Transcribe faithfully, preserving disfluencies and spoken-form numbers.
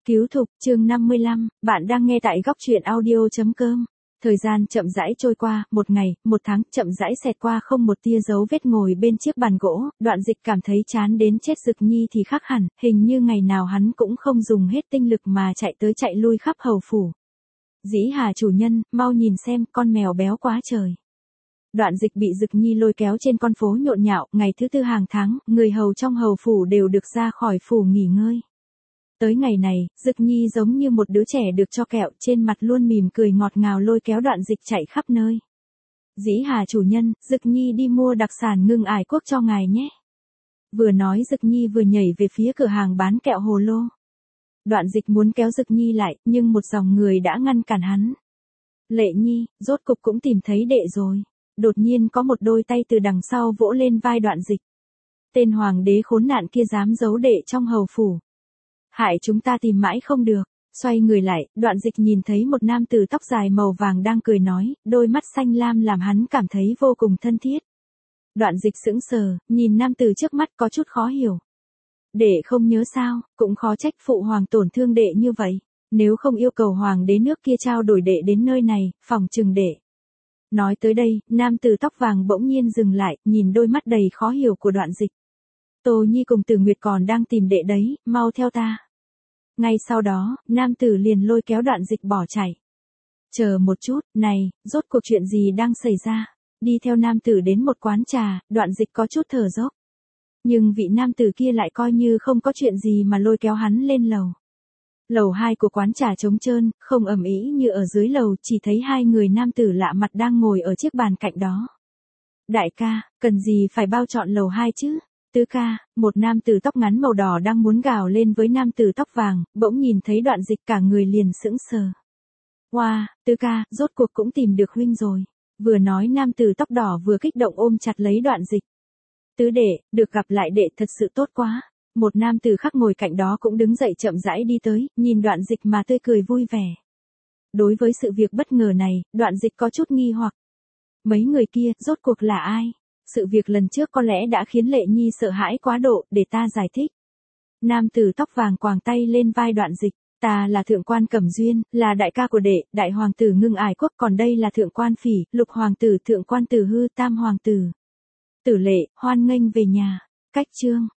Cứu thục, chương năm mươi lăm, bạn đang nghe tại góc truyện audio.com. Thời gian chậm rãi trôi qua, một ngày, một tháng, chậm rãi xẹt qua không một tia dấu vết ngồi bên chiếc bàn gỗ, Đoạn Dịch cảm thấy chán đến chết. Dực Nhi thì khác hẳn, hình như ngày nào hắn cũng không dùng hết tinh lực mà chạy tới chạy lui khắp hầu phủ. Dĩ Hà chủ nhân, mau nhìn xem, con mèo béo quá trời. Đoạn Dịch bị Dực Nhi lôi kéo trên con phố nhộn nhạo, ngày thứ tư hàng tháng, người hầu trong hầu phủ đều được ra khỏi phủ nghỉ ngơi. Tới ngày này, Dực Nhi giống như một đứa trẻ được cho kẹo, trên mặt luôn mỉm cười ngọt ngào lôi kéo Đoạn Dịch chạy khắp nơi. Dĩ Hà chủ nhân, Dực Nhi đi mua đặc sản ngưng ải quốc cho ngài nhé. Vừa nói Dực Nhi vừa nhảy về phía cửa hàng bán kẹo hồ lô. Đoạn Dịch muốn kéo Dực Nhi lại, nhưng một dòng người đã ngăn cản hắn. Lệ Nhi, rốt cục cũng tìm thấy đệ rồi. Đột nhiên có một đôi tay từ đằng sau vỗ lên vai Đoạn Dịch. Tên hoàng đế khốn nạn kia dám giấu đệ trong hầu phủ. Hại chúng ta tìm mãi không được. Xoay người lại, Đoạn Dịch nhìn thấy một nam tử tóc dài màu vàng đang cười nói, đôi mắt xanh lam làm hắn cảm thấy vô cùng thân thiết. Đoạn Dịch sững sờ, nhìn nam tử trước mắt có chút khó hiểu. Đệ không nhớ sao, cũng khó trách phụ hoàng tổn thương đệ như vậy. Nếu không yêu cầu hoàng đế nước kia trao đổi đệ đến nơi này, phòng trừng đệ. Nói tới đây, nam tử tóc vàng bỗng nhiên dừng lại, nhìn đôi mắt đầy khó hiểu của Đoạn Dịch. Tô Nhi cùng Tử Nguyệt còn đang tìm đệ đấy, mau theo ta. Ngay sau đó, nam tử liền lôi kéo Đoạn Dịch bỏ chạy. Chờ một chút, này, rốt cuộc chuyện gì đang xảy ra? Đi theo nam tử đến một quán trà, Đoạn Dịch có chút thở dốc. Nhưng vị nam tử kia lại coi như không có chuyện gì mà lôi kéo hắn lên lầu. Lầu hai của quán trà trống trơn, không ầm ĩ như ở dưới lầu, chỉ thấy hai người nam tử lạ mặt đang ngồi ở chiếc bàn cạnh đó. Đại ca, cần gì phải bao trọn lầu hai chứ? Tứ ca, một nam tử tóc ngắn màu đỏ đang muốn gào lên với nam tử tóc vàng, bỗng nhìn thấy Đoạn Dịch cả người liền sững sờ. Wow, tứ ca, rốt cuộc cũng tìm được huynh rồi. Vừa nói nam tử tóc đỏ vừa kích động ôm chặt lấy Đoạn Dịch. Tứ đệ, được gặp lại đệ thật sự tốt quá. Một nam tử khác ngồi cạnh đó cũng đứng dậy chậm rãi đi tới, nhìn Đoạn Dịch mà tươi cười vui vẻ. Đối với sự việc bất ngờ này, Đoạn Dịch có chút nghi hoặc. Mấy người kia, rốt cuộc là ai? Sự việc lần trước có lẽ đã khiến Lệ Nhi sợ hãi quá độ, để ta giải thích. Nam tử tóc vàng quàng tay lên vai Đoạn Dịch. Ta là thượng quan Cẩm Duyên, là đại ca của đệ, đại hoàng tử ngưng ải quốc, còn đây là thượng quan Phỉ, lục hoàng tử, thượng quan Tử Hư, tam hoàng tử. Tử Lệ, hoan nghênh về nhà. Cách chương.